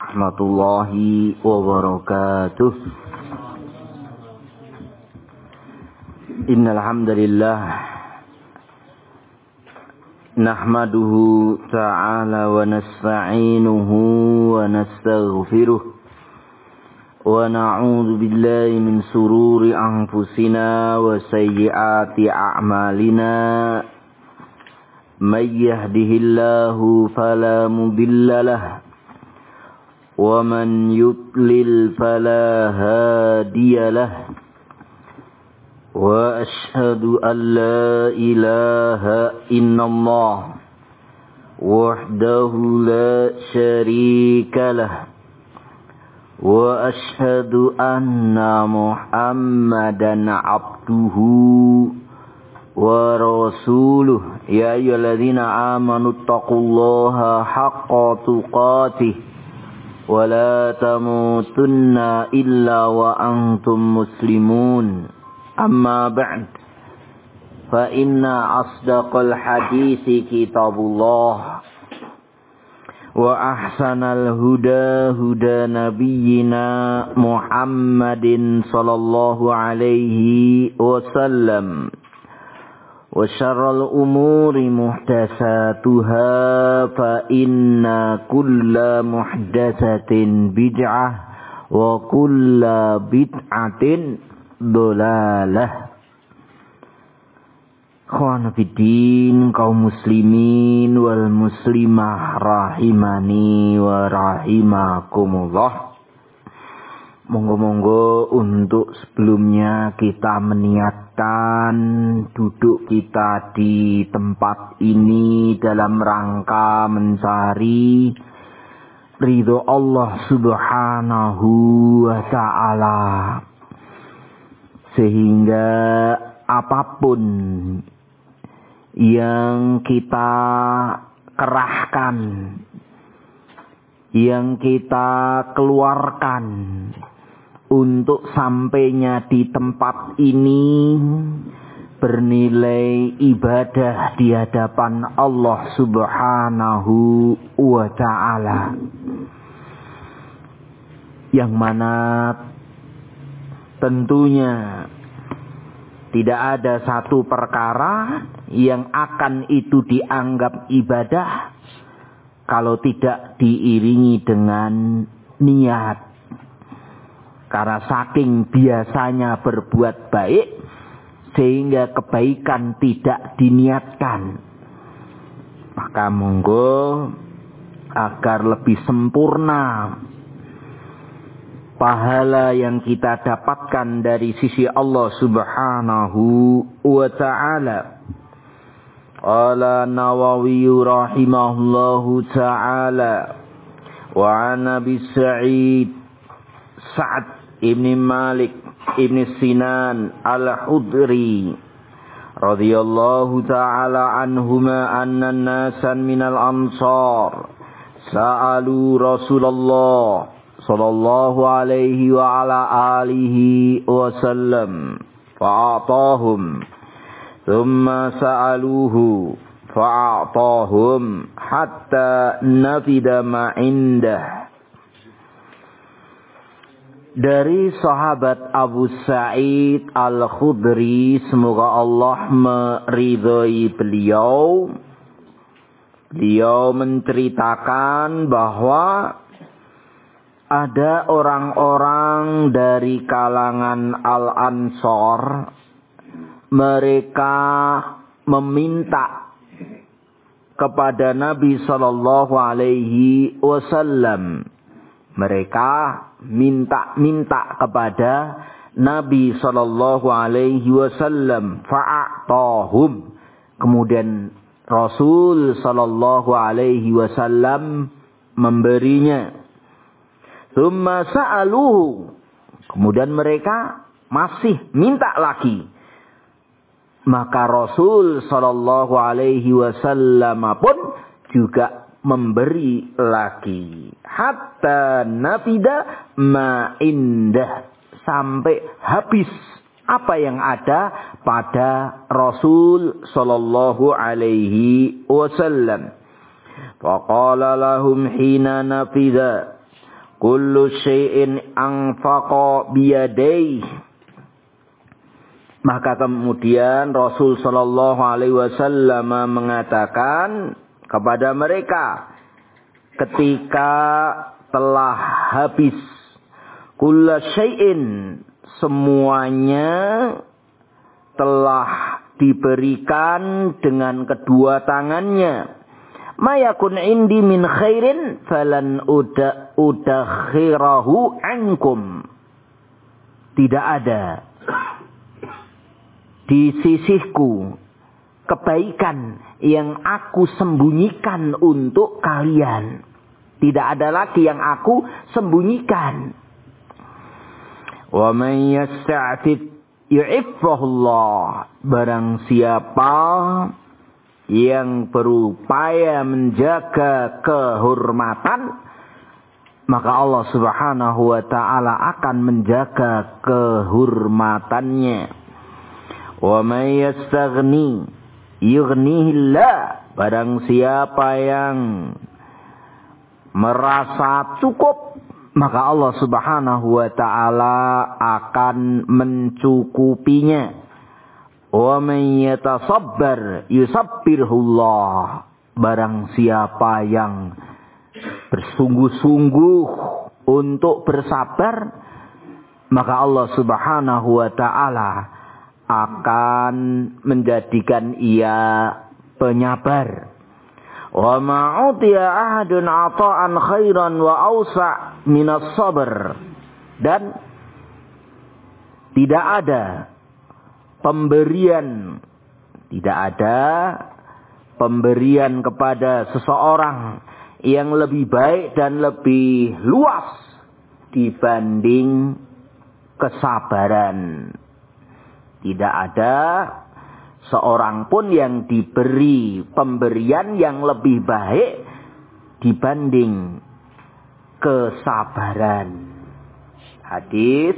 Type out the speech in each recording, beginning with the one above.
warahmatullahi wabarakatuh. Innal hamdalillah nahmaduhu ta'ala wa nasta'inuhu wa nastaghfiruh wa na'udzu billahi min sururi anfusina wa sayyiati a'malina. May yahdihillahu fala mudilla lahu wa man yudlil fala hadiya lahu. Wa ashhadu an la ilaha illallah wahdahu la syarika lahu wa ashhadu anna Muhammadan abduhu wa rasuluh. Ya ayyuhalladzina amanu taqullaha haqqa tuqatih wa la tamutunna illa wa antum muslimun. Amma ba'd, fa inna asdaqal hadithi kitabullah wa ahsanal huda huda nabiyyina Muhammadin sallallahu alaihi wasallam wa syarrul umuri muhdatsatuha fa inna kulla muhdatsatin bid'ah wa kulla bid'atin dolalah. Khawana fiddin, kaum muslimin wal muslimah rahimani wa rahimakumullah. Monggo-monggo untuk sebelumnya kita meniatkan duduk kita di tempat ini dalam rangka mencari ridho Allah subhanahu wa ta'ala. Sehingga apapun yang kita kerahkan, yang kita keluarkan untuk sampainya di tempat ini bernilai ibadah di hadapan Allah subhanahu wa ta'ala. Yang mana tentunya tidak ada satu perkara yang akan itu dianggap ibadah kalau tidak diiringi dengan niat. Karena saking biasanya berbuat baik sehingga kebaikan tidak diniatkan. Maka monggo agar lebih sempurna pahala yang kita dapatkan dari sisi Allah subhanahu wa ta'ala. Qala Nawawi rahimahullahu ta'ala wa an Abi Sa'ad ibn Malik ibn Sinan al-Khudri radhiyallahu ta'ala anhuma anna nasan minal ansar sa'alu Rasulullah sallallahu alaihi wa ala alihi wa sallam fa'atahum thumma sa'aluhu fa'atahum hatta nafida ma indah. Dari sahabat Abu Sa'id Al-Khudri, semoga Allah meridhai beliau. Beliau menceritakan bahwa ada orang-orang dari kalangan Al-Ansor, mereka meminta kepada Nabi sallallahu alaihi wasallam. Mereka minta kepada Nabi sallallahu alaihi wasallam, fa'atahum. Kemudian Rasul sallallahu alaihi wasallam memberinya. Tsumma sa'aluhu. Kemudian mereka masih minta lagi. Maka Rasul sallallahu alaihi wasallam pun juga memberi lagi. Hatta nafida ma indah. Sampai habis apa yang ada pada Rasul sallallahu alaihi wasallam. Faqala lahum hina nafida kullu syai'in anfaqa biyadayhi. Maka kemudian Rasul sallallahu alaihi wasallam mengatakan kepada mereka ketika telah habis kullu syai'in, semuanya telah diberikan dengan kedua tangannya. Mayakun indi min khairin falan udakhirahu ankum. Tidak ada di sisiku kebaikan yang aku sembunyikan untuk kalian. Tidak ada lagi yang aku sembunyikan. Wa man yasta'fif yu'iffahullah. Barang siapa yang berupaya menjaga kehormatan, maka Allah Subhanahu wa ta'ala akan menjaga kehormatannya. Wa man yastaghni yughnihillah. Barang siapa yang merasa cukup, maka Allah Subhanahu wa ta'ala akan mencukupinya. Wa man yatasabbar yusabbirhullah. Barang siapa yang bersungguh-sungguh untuk bersabar, maka Allah Subhanahu wa ta'ala akan menjadikan ia penyabar. Wa ma'utiya ahadun ata'an khairan wa awsa' minas sabr. Dan tidak ada pemberian kepada seseorang yang lebih baik dan lebih luas dibanding kesabaran. Tidak ada seorang pun yang diberi pemberian yang lebih baik dibanding kesabaran. Hadis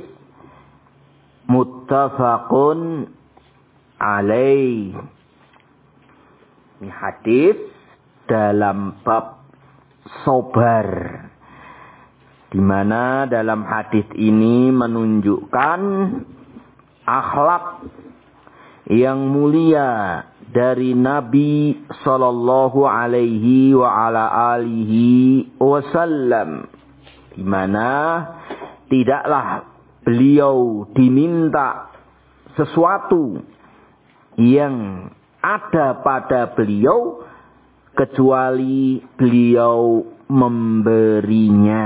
muttafaqun alaih. Ini hadis dalam bab sabar, di mana dalam hadis ini menunjukkan akhlak yang mulia dari Nabi sallallahu alaihi wa ala alihi wasallam, di mana tidaklah beliau diminta sesuatu yang ada pada beliau kecuali beliau memberinya.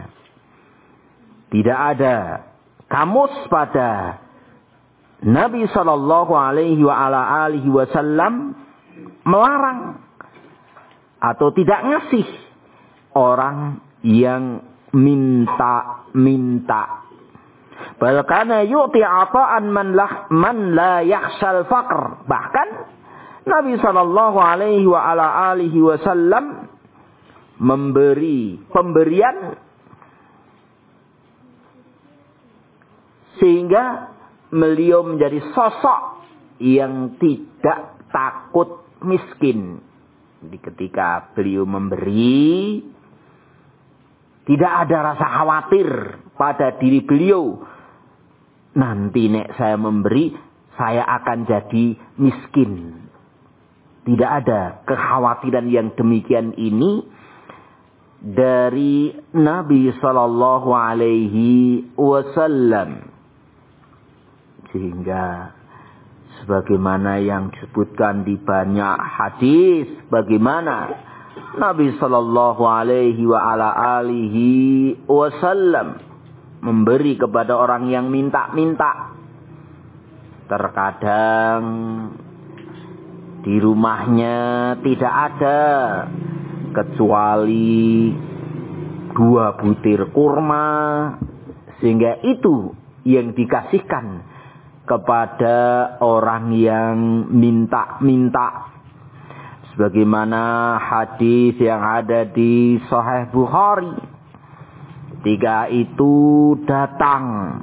Tidak ada kamus pada Nabi sallallahu alaihi wa ala alihi wasallam melarang atau tidak ngasih orang yang minta-minta. Balkana yu'ti ata'an man la yakhshal faqr. Bahkan Nabi sallallahu alaihi wa ala alihi wasallam memberi pemberian sehingga beliau menjadi sosok yang tidak takut miskin. Jadi ketika beliau memberi, tidak ada rasa khawatir pada diri beliau. Nanti nek saya memberi, saya akan jadi miskin. Tidak ada kekhawatiran yang demikian ini dari Nabi sallallahu alaihi wasallam. Sehingga sebagaimana yang disebutkan di banyak hadis, bagaimana Nabi sallallahu alaihi wa ala alihi wasallam memberi kepada orang yang minta-minta. Terkadang di rumahnya tidak ada kecuali 2 butir kurma, sehingga itu yang dikasihkan kepada orang yang minta-minta. Sebagaimana hadis yang ada di Sahih Bukhari. Ketika itu datang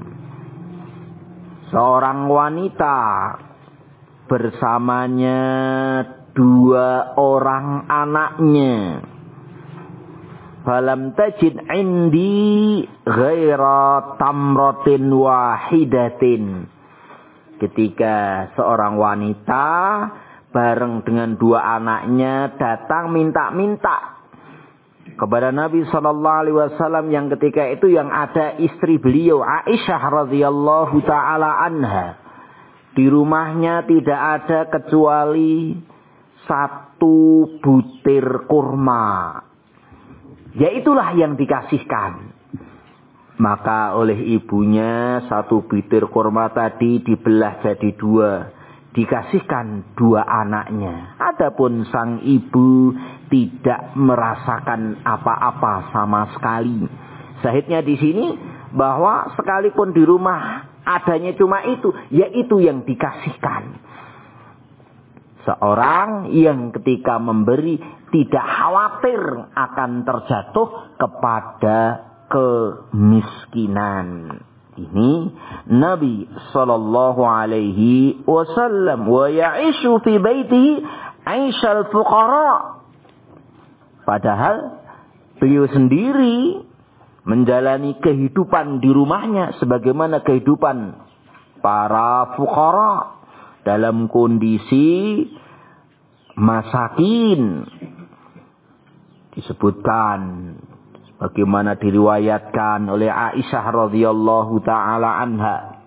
seorang wanita bersamanya 2 orang anaknya. falam tajid indi ghaira tamratin wahidatin. Ketika seorang wanita bareng dengan dua anaknya datang minta-minta kepada Nabi SAW yang ketika itu yang ada istri beliau Aisyah radhiyallahu taala anha. Di rumahnya tidak ada kecuali satu butir kurma. Yaitulah yang dikasihkan. Maka oleh ibunya satu butir kurma tadi dibelah jadi dua. Dikasihkan dua anaknya. Adapun sang ibu tidak merasakan apa-apa sama sekali. Syahidnya di sini bahwa sekalipun di rumah adanya cuma itu, yaitu yang dikasihkan. Seorang yang ketika memberi tidak khawatir akan terjatuh kepada kemiskinan. Ini Nabi sallallahu alaihi wasallam wa ya'ishu fi baitihi 'aishal fuqara. Padahal beliau sendiri menjalani kehidupan di rumahnya sebagaimana kehidupan para fuqara dalam kondisi masakin. Disebutkan bagaimana diriwayatkan oleh Aisyah radhiyallahu taala anha.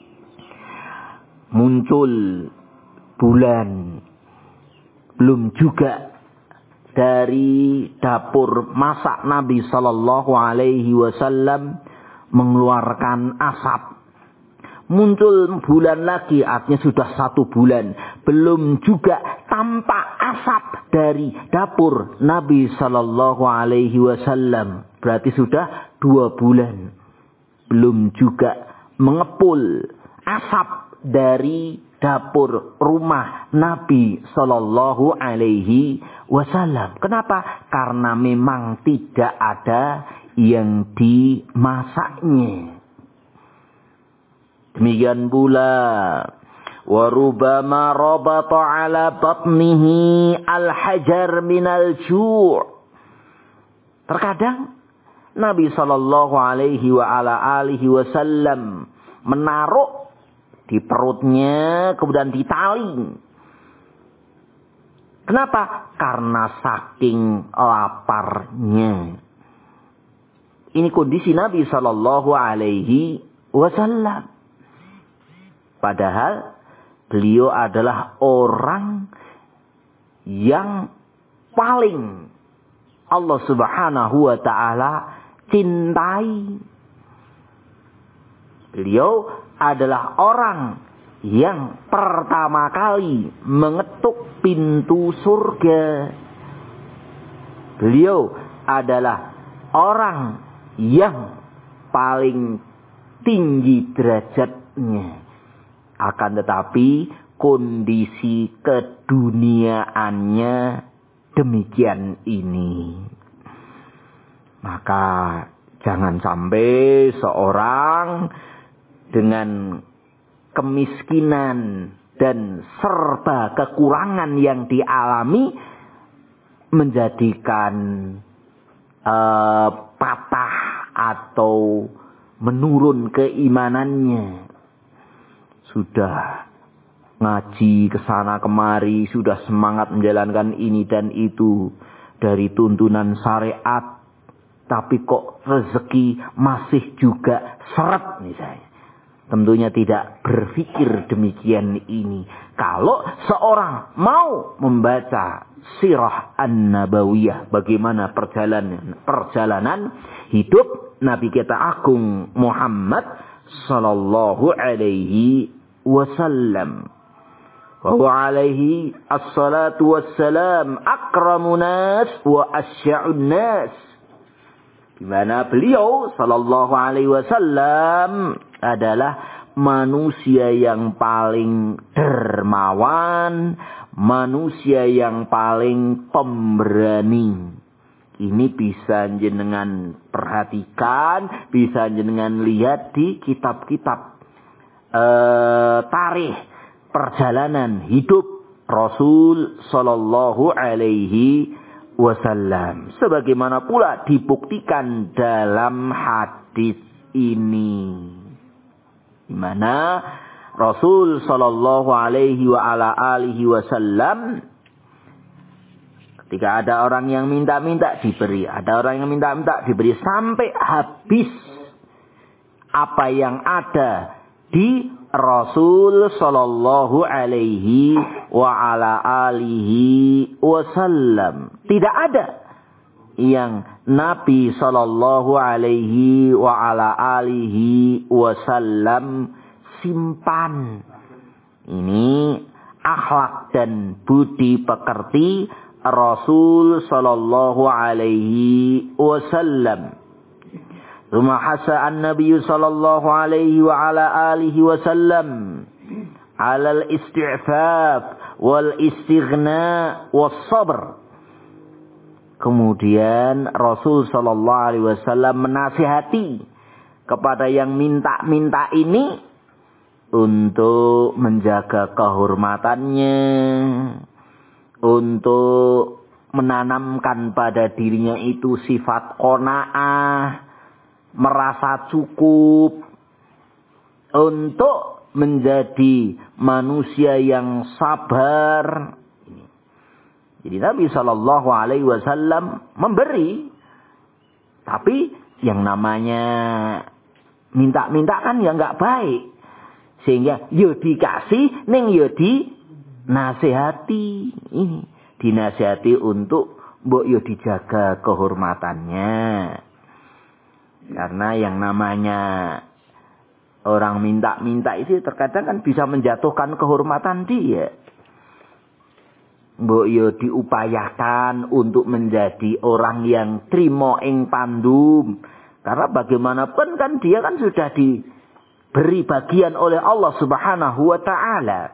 Muncul bulan, belum juga dari dapur masak Nabi sallallahu alaihi wasallam mengeluarkan asap. Muncul bulan lagi, artinya sudah 1 bulan. Belum juga tampak asap dari dapur Nabi sallallahu alaihi wasallam. Berarti sudah 2 bulan. Belum juga mengepul asap dari dapur rumah Nabi sallallahu alaihi wasallam. Kenapa? Karena memang tidak ada yang dimasaknya. Demikian pula warubama rabata ala batnihi al-hajar minal ju'. Terkadang Nabi sallallahu alaihi wa ala alihi wasallam menaruh di perutnya kemudian ditali. Kenapa? Karena saking laparnya. Ini kondisi Nabi sallallahu alaihi wasallam. Padahal beliau adalah orang yang paling Allah subhanahu wa ta'ala cintai. Beliau adalah orang yang pertama kali mengetuk pintu surga. Beliau adalah orang yang paling tinggi derajatnya. Akan tetapi kondisi keduniaannya demikian ini. Maka jangan sampai seorang dengan kemiskinan dan serba kekurangan yang dialami menjadikan patah atau menurun keimanannya. Sudah ngaji kesana kemari, sudah semangat menjalankan ini dan itu dari tuntunan syariat, tapi kok rezeki masih juga seret misalnya. Tentunya tidak berpikir demikian ini. Kalau seorang mau membaca sirah an-nabawiyah, bagaimana perjalanan hidup Nabi kita agung Muhammad sallallahu alaihi wasallam. Wa huwa alaihi assalatu wassalam akramun nas wa asya'un nas. Di mana beliau sallallahu alaihi wasallam adalah manusia yang paling dermawan, manusia yang paling pemberani. Ini bisa jenengan perhatikan, bisa jenengan lihat di kitab-kitab tarikh perjalanan hidup Rasul sallallahu alaihi wasallam. Sebagaimana pula dibuktikan dalam hadis ini, di mana Rasul sallallahu alaihi wa ala alihi wasallam ketika ada orang yang minta-minta diberi, ada orang yang minta-minta diberi sampai habis apa yang ada di Rasul sallallahu alaihi wa ala alihi wasallam. Tidak ada yang Nabi sallallahu alaihi wa ala alihi wasallam simpan. Ini akhlak dan budi pekerti Rasul sallallahu alaihi wasallam. Thumma hasa an-nabiy sallallahu alaihi wa ala alihi wasallam ala al-isti'faf wal istighna was sabr. Kemudian Rasul sallallahu alaihi wasallam menasihati kepada yang minta-minta ini untuk menjaga kehormatannya, untuk menanamkan pada dirinya itu sifat qanaah, merasa cukup, untuk menjadi manusia yang sabar. Jadi Nabi Shallallahu Alaihi Wasallam memberi, tapi yang namanya minta-minta kan ya nggak baik, sehingga yo dikasih, neng yo dinasehati, ini dinasehati untuk mbok yo dijaga kehormatannya, karena yang namanya orang minta-minta itu terkadang kan bisa menjatuhkan kehormatan dia. Mbok yo diupayakan untuk menjadi orang yang trimo ing pandum. Karena bagaimanapun kan dia kan sudah diberi bagian oleh Allah Subhanahu wa taala.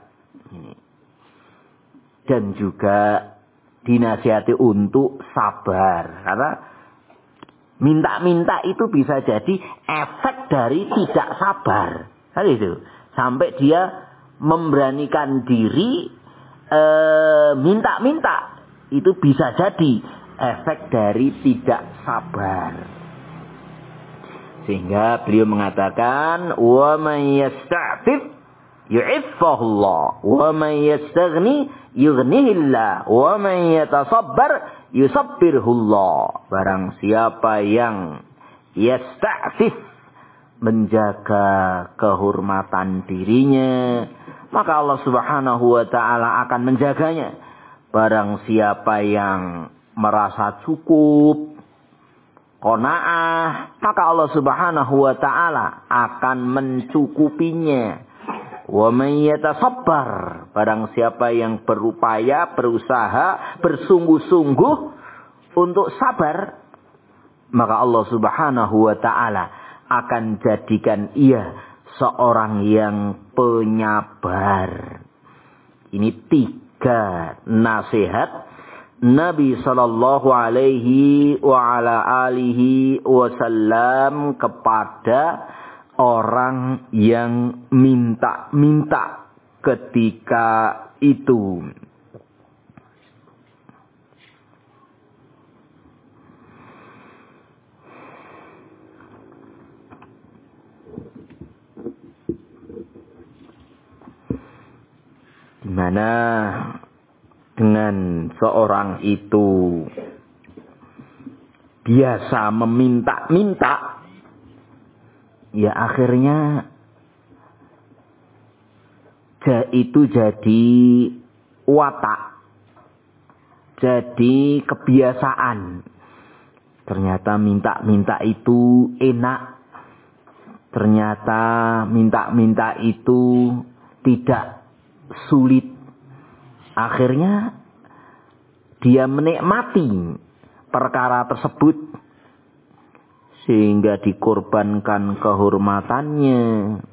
Dan juga dinasihati untuk sabar. Karena minta-minta itu bisa jadi efek dari tidak sabar. Kan itu. Sampai dia memberanikan diri minta-minta, itu bisa jadi efek dari tidak sabar. Sehingga beliau mengatakan, wa man yasta'fif yu'iffahullah, wa man yastaghni yughnihillah, wa man yatasabbar yusabbirhullah. Barang siapa yang yasta'fif, menjaga kehormatan dirinya, maka Allah Subhanahu wa ta'ala akan menjaganya. Barang siapa yang merasa cukup, qanaah, maka Allah Subhanahu wa ta'ala akan mencukupinya. Wa man yatasabbar, barang siapa yang berupaya, berusaha, bersungguh-sungguh untuk sabar, maka Allah Subhanahu wa ta'ala akan jadikan ia seorang yang penyabar. Ini 3 nasihat Nabi sallallahu alaihi wa ala alihi wasallam kepada orang yang minta-minta ketika itu. Di mana dengan seorang itu biasa meminta-minta, ya akhirnya itu jadi watak, jadi kebiasaan. Ternyata minta-minta itu enak, ternyata minta-minta itu tidak sulit. Akhirnya dia menikmati perkara tersebut sehingga dikorbankan kehormatannya,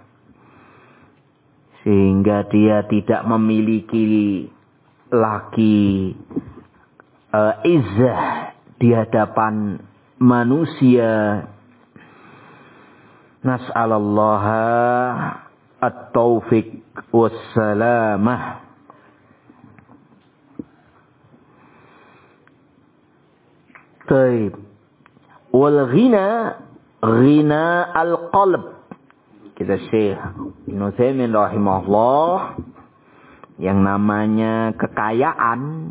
sehingga dia tidak memiliki lagi izzah di hadapan manusia. Nas'alallaha at-taufiq wassalamah. Taib. Wal ghina al-qalb. Kita Syekh Ibnu Utsaimin rahimahullah, yang namanya kekayaan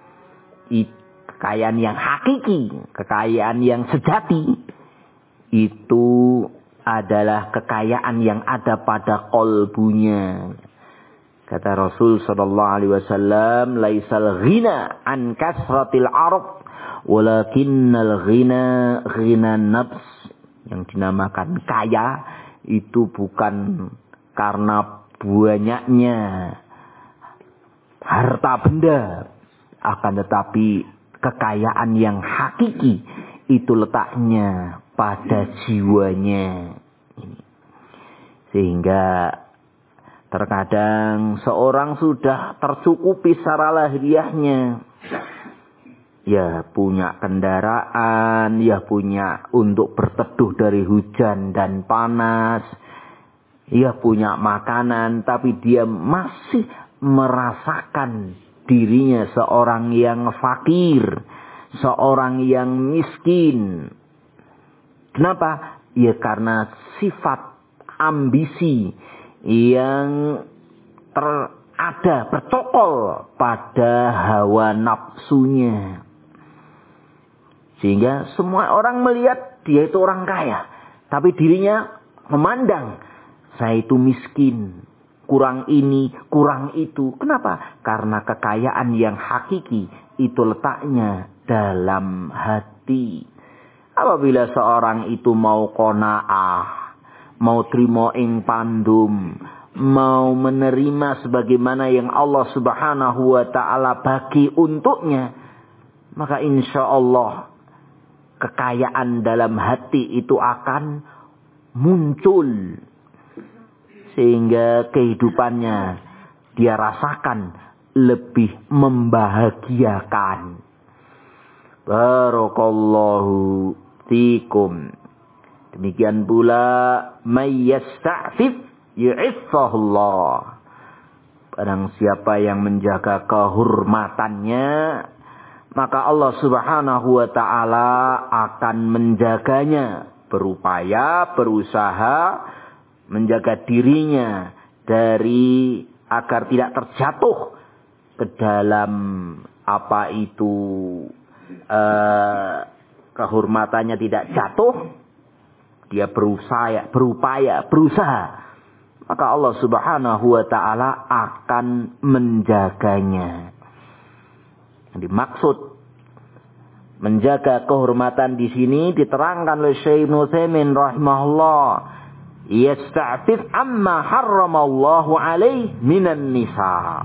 yang hakiki, kekayaan yang sejati, itu adalah kekayaan yang ada pada qalbunya. Kata Rasul sallallahu alaihi wasallam, "Laisal ghina an kasratil arab, walakinnal ghina nafs." Yang dinamakan kaya itu bukan karena banyaknya harta benda, akan tetapi kekayaan yang hakiki itu letaknya pada jiwanya. Sehingga terkadang seorang sudah tercukupi secara lahiriahnya. Ya punya kendaraan, ya punya untuk berteduh dari hujan dan panas. Ya punya makanan, tapi dia masih merasakan dirinya seorang yang fakir, seorang yang miskin. Kenapa? Ya karena sifat ambisi yang bercokol pada hawa nafsunya. Sehingga semua orang melihat dia itu orang kaya, tapi dirinya memandang saya itu miskin, kurang ini, kurang itu. Kenapa? Karena kekayaan yang hakiki itu letaknya dalam hati. Apabila seorang itu mau qanaah, mau trimo ing pandum, mau menerima sebagaimana yang Allah Subhanahu wa taala bagi untuknya, maka insya Allah kekayaan dalam hati itu akan muncul. Sehingga kehidupannya dia rasakan lebih membahagiakan. Barakallahu fikum. Demikian pula may yasta'fif yu'iffahullah. Barang siapa yang menjaga kehormatannya, maka Allah Subhanahu wa taala akan menjaganya, berusaha menjaga dirinya dari agar tidak terjatuh ke dalam kehormatannya tidak jatuh. Dia berusaha, maka Allah Subhanahu wa taala akan menjaganya. Yang dimaksud menjaga kehormatan di sini diterangkan oleh Syekh Ibnu Utsaimin rahimahullah, yasta'fif amma harramallahu alaihi minan nisa.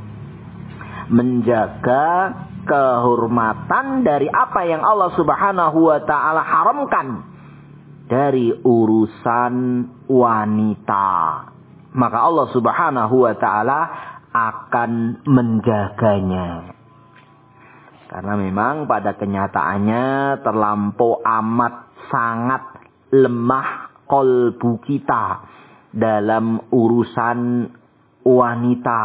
Menjaga kehormatan dari apa yang Allah Subhanahu wa taala haramkan dari urusan wanita. Maka Allah Subhanahu wa taala akan menjaganya. Karena memang pada kenyataannya terlampau amat sangat lemah qalbu kita dalam urusan wanita.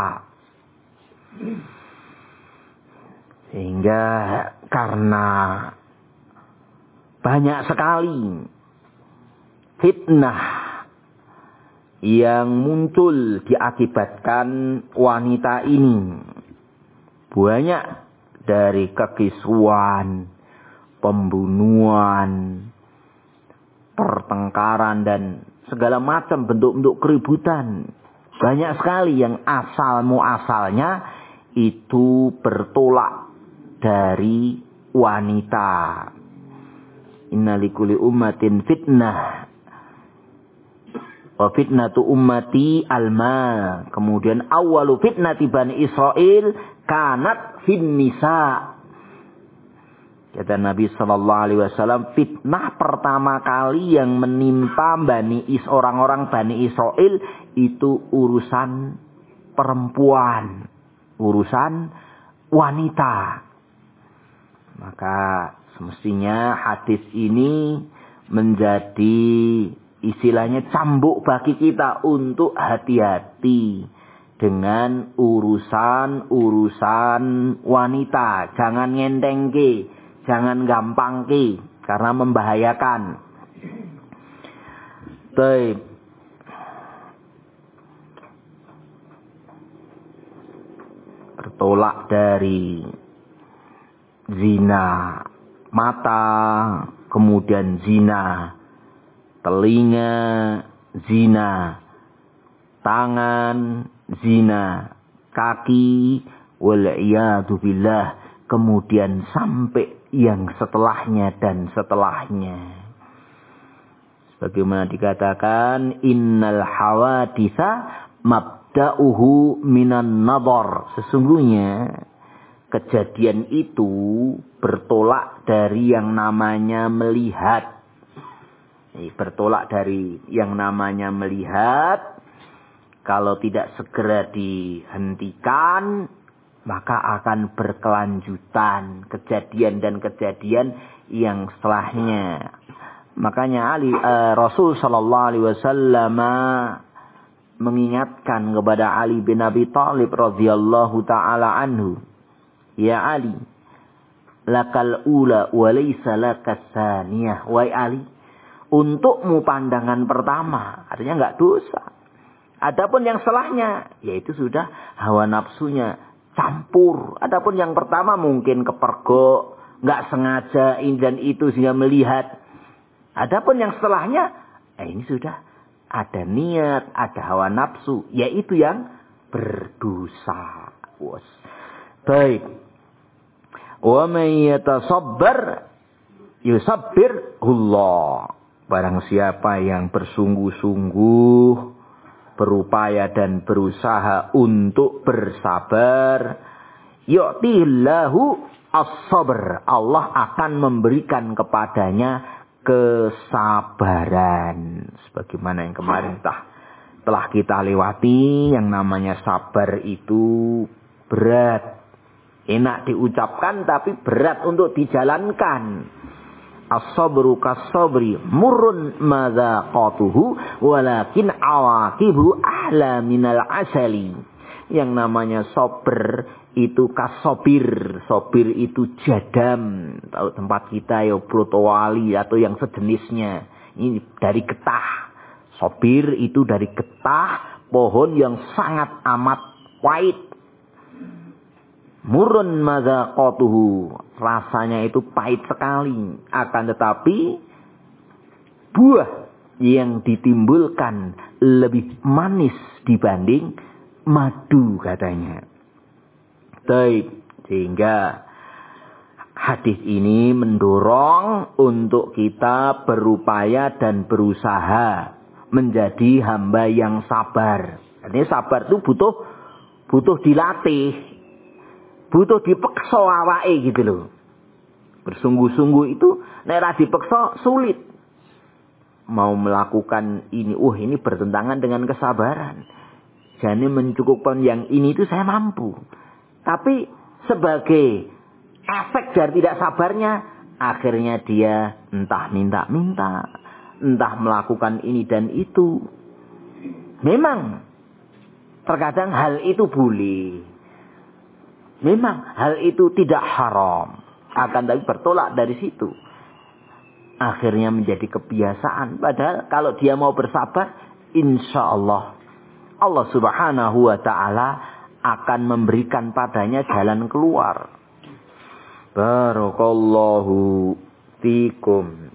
Sehingga karena banyak sekali fitnah yang muncul diakibatkan wanita ini. Banyak dari kekisruan, pembunuhan, pertengkaran dan segala macam bentuk-bentuk keributan. Banyak sekali yang asalnya itu bertolak dari wanita. Inna likulli ummatin fitnah. Wa fitnatu ummati alma. Kemudian awalu fitnati Bani Israel kanat fin nisa. Kata Nabi sallallahu alaihi wasallam, fitnah pertama kali yang menimpa orang-orang Bani Israel itu urusan perempuan, urusan wanita. Maka semestinya hadis ini menjadi istilahnya cambuk bagi kita untuk hati-hati dengan urusan wanita. Jangan ngentengke, Jangan gampangke karena membahayakan. Baik. Bertolak dari zina mata, kemudian zina telinga, zina tangan, zina kaki, wal'iyadu billah, kemudian sampai yang setelahnya dan setelahnya. Sebagaimana dikatakan, innal hawaditha mabda'uhu minan nadhar. Sesungguhnya kejadian itu bertolak dari yang namanya melihat. Bertolak dari yang namanya melihat. Kalau tidak segera dihentikan, maka akan berkelanjutan kejadian dan kejadian yang setelahnya. Makanya Rasul sallallahu alaihi wasallam mengingatkan kepada Ali bin Abi Thalib radhiyallahu taala anhu, ya Ali, lakal ula wa laysa lakas tsaniyah. Wahai Ali, untukmu pandangan pertama, artinya enggak dosa. Adapun yang setelahnya, yaitu sudah hawa nafsunya campur. Adapun yang pertama mungkin kepergok, enggak sengaja ini dan itu sehingga melihat. Adapun yang setelahnya, ini sudah ada niat, ada hawa nafsu, yaitu yang berdosa. Baik. Wa may yatasabbar yusabbirullah. Barang siapa yang bersungguh-sungguh, berupaya dan berusaha untuk bersabar, yu'tihillahu as-sabr. Allah akan memberikan kepadanya kesabaran. Sebagaimana yang kemarin telah kita lewati, yang namanya sabar itu berat. Enak diucapkan tapi berat untuk dijalankan. As-sabru kas-sabri murrun madzaqatuhu walakin awaqibu ahla minal asali. Yang namanya sabar itu kasobir. Sobir itu jadam. Tahu tempat kita ya brotowali atau yang sejenisnya. Ini dari getah. Sobir itu dari getah pohon yang sangat amat pahit. Murun madzaqatuhu, rasanya itu pahit sekali. Akan tetapi buah yang ditimbulkan lebih manis dibanding madu katanya. Baik, sehingga hadis ini mendorong untuk kita berupaya dan berusaha menjadi hamba yang sabar. Artinya sabar itu butuh dilatih. Butuh dipeksa awake gitu loh. Bersungguh-sungguh itu nek ra dipeksa sulit. Mau melakukan ini, ini bertentangan dengan kesabaran. Jadi mencukupkan yang ini itu saya mampu. Tapi sebagai efek dari tidak sabarnya, akhirnya dia entah minta-minta, entah melakukan ini dan itu. Memang terkadang hal itu boleh. Memang hal itu tidak haram. Akan tapi bertolak dari situ. Akhirnya menjadi kebiasaan. Padahal kalau dia mau bersabar, insya Allah Allah subhanahu wa ta'ala akan memberikan padanya jalan keluar. Barakallahu fikum.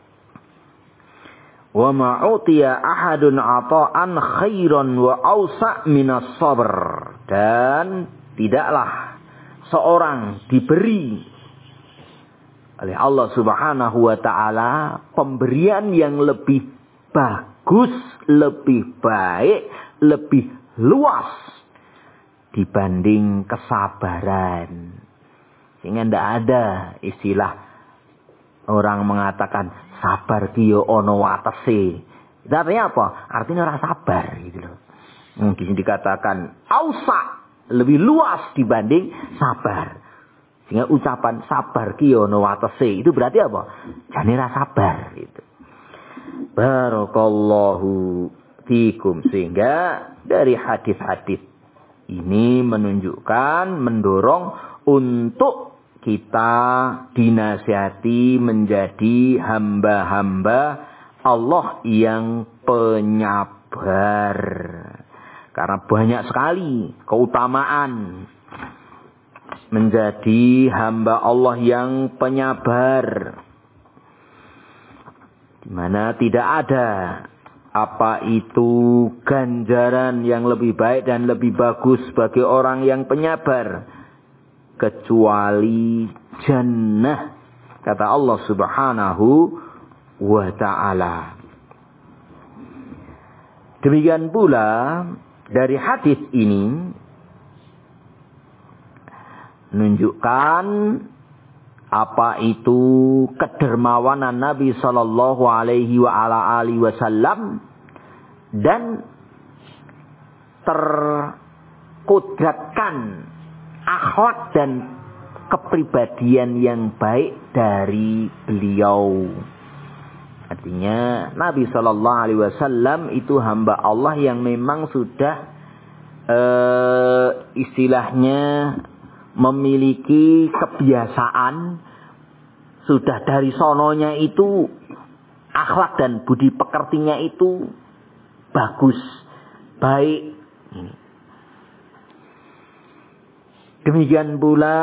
Wa ma'utiya ahadun ata'an khairan wa awsa' minas sabr. Dan tidaklah seorang diberi oleh Allah subhanahu wa ta'ala pemberian yang lebih bagus, lebih baik, lebih luas dibanding kesabaran. Sehingga tidak ada istilah orang mengatakan sabar kiyo ono watese. Itu artinya apa? Artinya orang sabar gitu loh. Mungkin dikatakan ausa, lebih luas dibanding sabar. Sehingga ucapan sabar kiyo no watese itu berarti apa? Jane ra sabar gitu. Barakallahu fikum. Sehingga dari hadis-hadis ini menunjukkan, mendorong untuk kita dinasihati menjadi hamba-hamba Allah yang penyabar. Karena banyak sekali keutamaan menjadi hamba Allah yang penyabar, di mana tidak ada apa itu ganjaran yang lebih baik dan lebih bagus bagi orang yang penyabar kecuali jannah, kata Allah Subhanahu wa ta'ala. Demikian pula dari hadis ini menunjukkan apa itu kedermawanan Nabi sallallahu alaihi wasallam dan terkudratkan akhlak dan kepribadian yang baik dari beliau. Artinya Nabi sallallahu alaihi wasallam itu hamba Allah yang memang sudah istilahnya memiliki kebiasaan, sudah dari sononya itu akhlak dan budi pekertinya itu bagus, baik. Demikian pula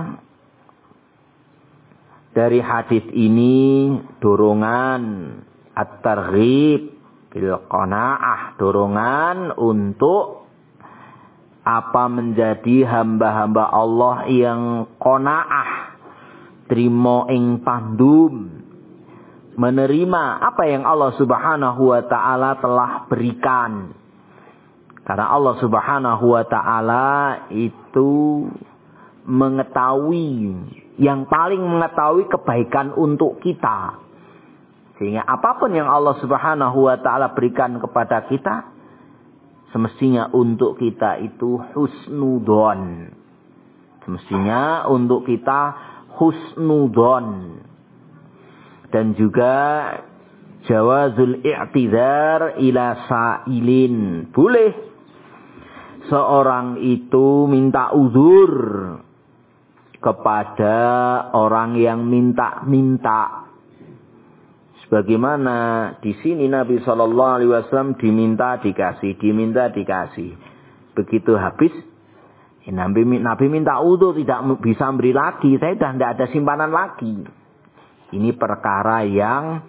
dari hadis ini dorongan at-targhib bil qanaah, dorongan untuk apa menjadi hamba-hamba Allah yang qanaah, trimo ing pandum, menerima apa yang Allah Subhanahu wa ta'ala telah berikan. Karena Allah Subhanahu wa ta'ala itu mengetahui, yang paling mengetahui kebaikan untuk kita. Sehingga apapun yang Allah Subhanahu wa ta'ala berikan kepada kita, semestinya untuk kita itu husnudon. Semestinya untuk kita husnudon. Dan juga jawazul i'tidhar ila sa'ilin. Boleh seorang itu minta uzur kepada orang yang minta-minta. Sebagaimana di sini Nabi sallallahu alaihi wasallam diminta dikasih, diminta dikasih. Begitu habis, Nabi minta uzur, tidak bisa beri lagi. Saya sudah tidak ada simpanan lagi. Ini perkara yang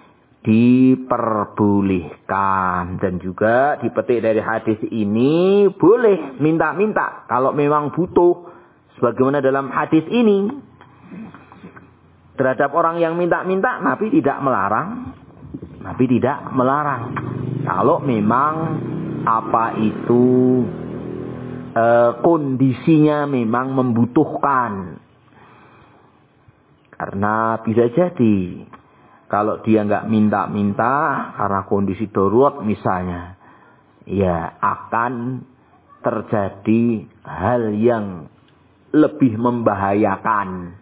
diperbolehkan. Dan juga dipetik dari hadis ini, boleh minta-minta kalau memang butuh. Sebagaimana dalam hadis ini, terhadap orang yang minta-minta, Nabi tidak melarang. Nabi tidak melarang. Kalau memang apa itu kondisinya memang membutuhkan. Karena bisa jadi kalau dia nggak minta-minta karena kondisi darurat misalnya, ya akan terjadi hal yang lebih membahayakan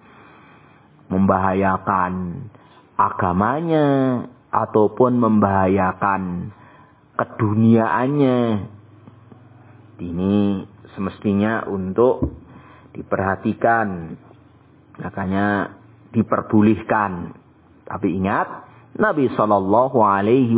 agamanya ataupun membahayakan keduniaannya. Ini semestinya untuk diperhatikan, makanya diperbolehkan. Tapi ingat, Nabi sallallahu alaihi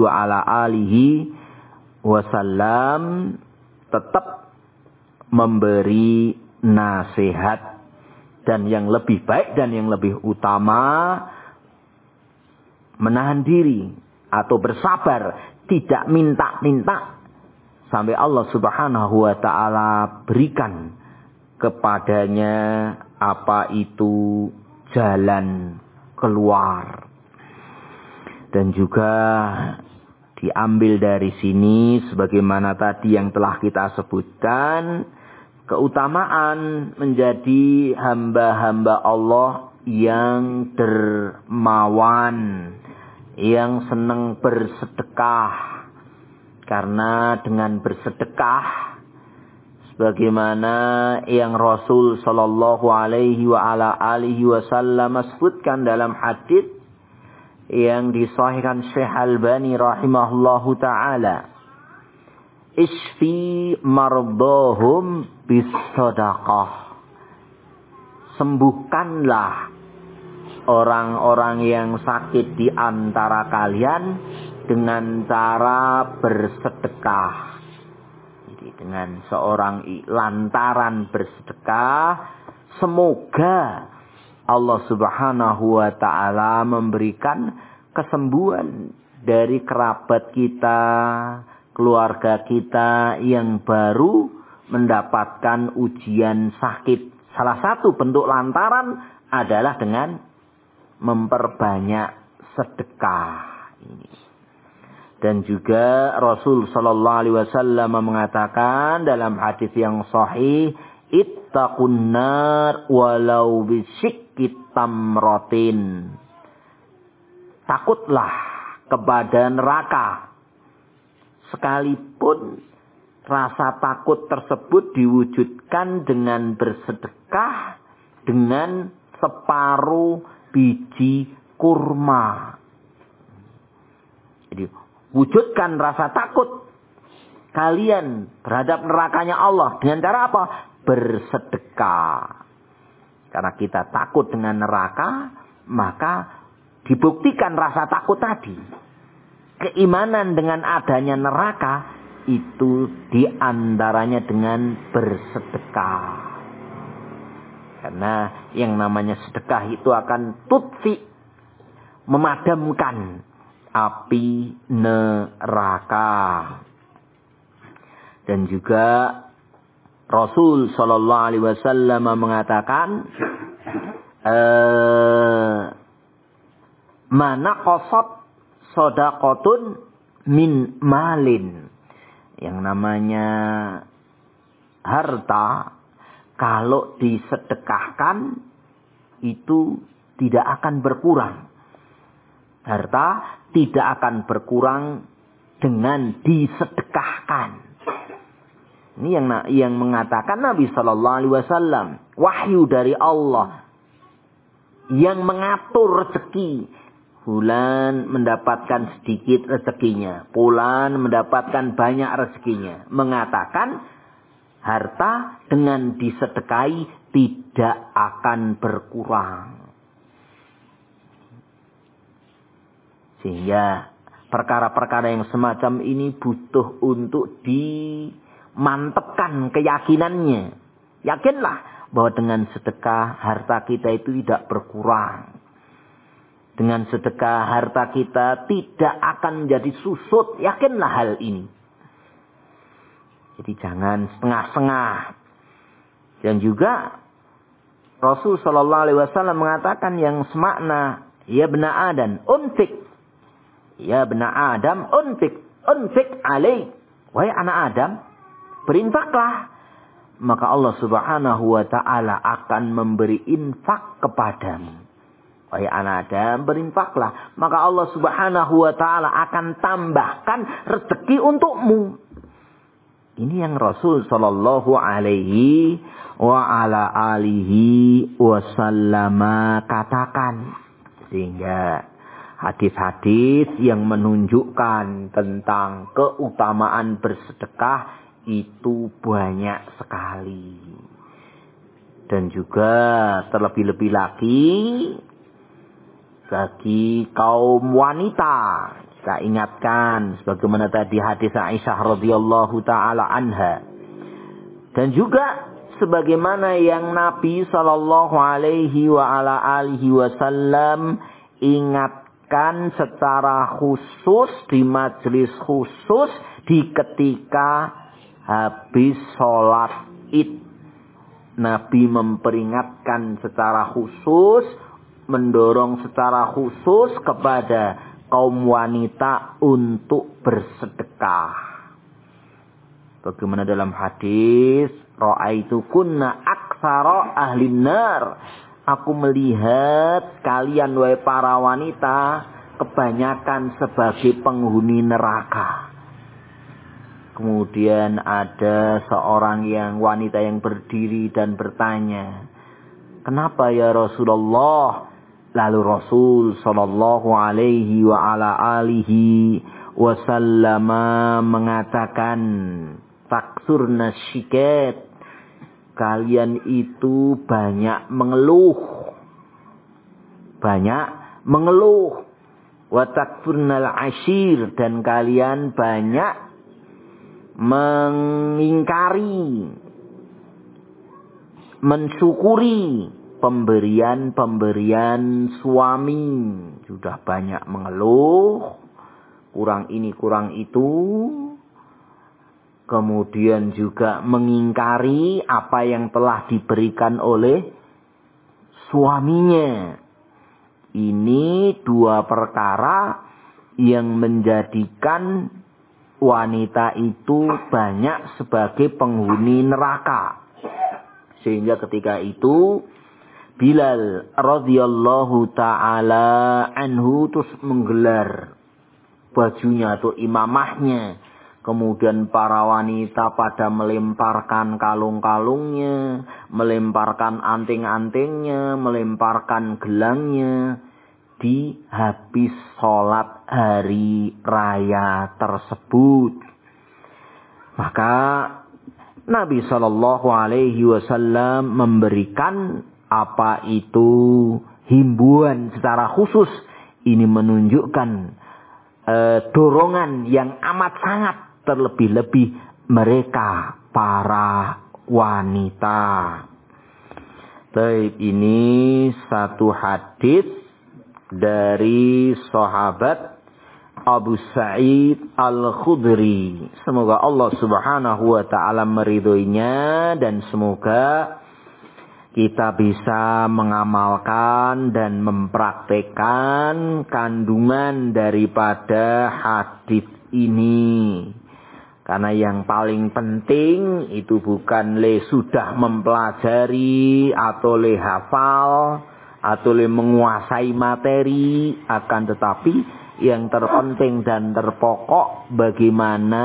wasallam tetap memberi nasihat. Dan yang lebih baik dan yang lebih utama, menahan diri atau bersabar, tidak minta-minta sampai Allah Subhanahu wa ta'ala berikan kepadanya apa itu jalan keluar. Dan juga diambil dari sini sebagaimana tadi yang telah kita sebutkan, keutamaan menjadi hamba-hamba Allah yang dermawan, yang senang bersedekah. Karena dengan bersedekah, sebagaimana yang Rasul sallallahu alaihi wasallam sebutkan dalam hadis yang disahihkan Syekh Albani rahimahullahu taala, isfi mardahum bisadaqah. sembuhkanlah orang-orang yang sakit di antara kalian dengan cara bersedekah. Jadi dengan lantaran bersedekah, semoga Allah Subhanahu wa ta'ala memberikan kesembuhan dari kerabat kita, keluarga kita yang baru mendapatkan ujian sakit. Salah satu bentuk lantaran adalah dengan memperbanyak sedekah ini. Dan juga Rasul sallallahu alaihi wasallam mengatakan dalam hadis yang sahih, ittaqun nar walau bisyikki tamratin. Takutlah kepada neraka, sekalipun rasa takut tersebut diwujudkan dengan bersedekah dengan separuh biji kurma. Jadi wujudkan rasa takut kalian terhadap nerakanya Allah dengan cara apa? Bersedekah. Karena kita takut dengan neraka, maka dibuktikan rasa takut tadi. Keimanan dengan adanya neraka itu diantaranya dengan bersedekah. Karena yang namanya sedekah itu akan tutfi, memadamkan api neraka. Dan juga Rasul sallallahu alaihi wasallam mengatakan, mana qasat shadaqatun min malin. Yang namanya harta kalau disedekahkan itu tidak akan berkurang. Harta tidak akan berkurang dengan disedekahkan. Ini yang mengatakan Nabi sallallahu alaihi wasallam, wahyu dari Allah yang mengatur rezeki. Fulan mendapatkan sedikit rezekinya, fulan mendapatkan banyak rezekinya. Mengatakan harta dengan disedekahi tidak akan berkurang. Sehingga perkara-perkara yang semacam ini butuh untuk dimantapkan keyakinannya. Yakinlah bahwa dengan sedekah harta kita itu tidak berkurang. Dengan sedekah harta kita tidak akan menjadi susut. Yakinlah hal ini. Jadi jangan setengah-setengah. Dan juga Rasul sallallahu alaihi wasallam mengatakan yang semakna, ya bna Adam, unfik. Ya bna Adam, unfik. Unfik alaik. Wahai anak Adam, berinfaklah. Maka Allah Subhanahu wa ta'ala akan memberi infak kepadamu. Wahai anak Adam, berinfaklah. Maka Allah Subhanahu wa ta'ala akan tambahkan rezeki untukmu. Ini yang Rasul sallallahu alaihi wa ala alihi wasallama katakan. Sehingga hadis-hadis yang menunjukkan tentang keutamaan bersedekah itu banyak sekali. Dan juga terlebih-lebih lagi bagi kaum wanita, kita ingatkan sebagaimana tadi hadis Aisyah radhiyallahu taala anha. Dan juga sebagaimana yang Nabi sallallahu alaihi wa ala alihi wasallam ingatkan secara khusus di majelis khusus di ketika habis sholat Id. Nabi memperingatkan secara khusus, mendorong secara khusus kepada kaum wanita untuk bersedekah. Bagaimana dalam hadis, ra'aitu kunna aktsara ahlin nar. Aku melihat kalian wahai para wanita kebanyakan sebagai penghuni neraka. Kemudian ada seorang wanita yang berdiri dan bertanya, kenapa ya Rasulullah? Lalu Rasul sallallahu alaihi wa ala alihi wasallam mengatakan, taksurna syikat. kalian itu banyak mengeluh. Banyak mengeluh. Wa takfurnal ashir, dan kalian banyak mengingkari, mensyukuri pemberian-pemberian suami. Sudah banyak mengeluh, kurang ini kurang itu. Kemudian juga mengingkari apa yang telah diberikan oleh suaminya. Ini dua perkara yang menjadikan wanita itu banyak sebagai penghuni neraka. Sehingga ketika itu Bilal radhiyallahu ta'ala anhu terus menggelar bajunya atau imamahnya. Kemudian para wanita pada melemparkan kalung-kalungnya, melemparkan anting-antingnya, melemparkan gelangnya di habis sholat hari raya tersebut. Maka Nabi SAW memberikan apa itu himbauan secara khusus. Ini menunjukkan dorongan yang amat sangat, terlebih-lebih mereka para wanita. Baik, ini satu hadis dari sahabat Abu Sa'id Al-Khudri. Semoga Allah Subhanahu wa taala meridhoinya dan semoga kita bisa mengamalkan dan mempraktekkan kandungan daripada hadis ini. Karena yang paling penting itu bukan sudah mempelajari atau hafal atau menguasai materi, akan tetapi yang terpenting dan terpokok bagaimana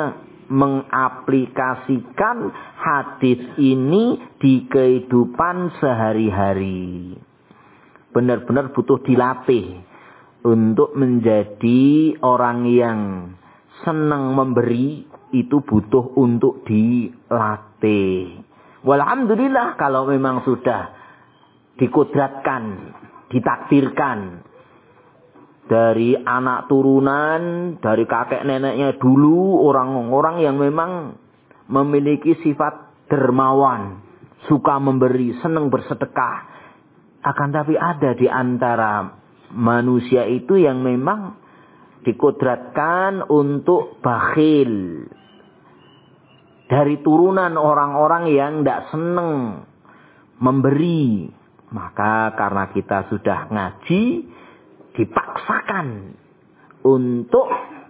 mengaplikasikan hadis ini di kehidupan sehari-hari. Benar-benar butuh dilatih untuk menjadi orang yang senang memberi, itu butuh untuk dilatih. Walhamdulillah kalau memang sudah dikudratkan, ditakdirkan dari anak turunan, dari kakek neneknya dulu, orang-orang yang memang memiliki sifat dermawan, suka memberi, senang bersedekah. Akan tapi ada di antara manusia itu yang memang dikudratkan untuk bakhil. Dari turunan orang-orang yang tidak senang memberi. Maka karena kita sudah ngaji, dipaksakan untuk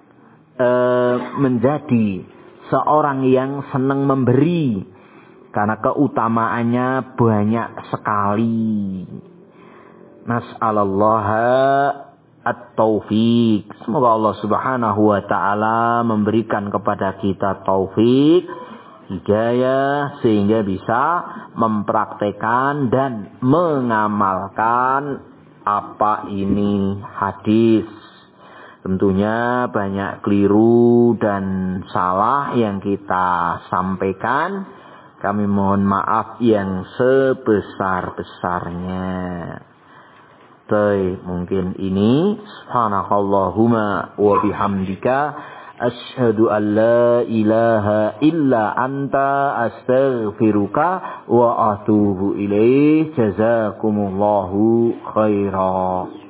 menjadi seorang yang senang memberi, karena keutamaannya banyak sekali. Nas'alallaha at-taufiq. Semoga Allah Subhanahu wa taala memberikan kepada kita taufik, hidayah, sehingga bisa mempraktekkan dan mengamalkan apa ini hadis. Tentunya banyak keliru dan salah yang kita sampaikan. Kami mohon maaf yang sebesar-besarnya. Baik, mungkin ini subhanakallahumma wa bihamdika asyhadu an la ilaha illa anta astaghfiruka wa atubu ilaih. Jazakumullahu khairan.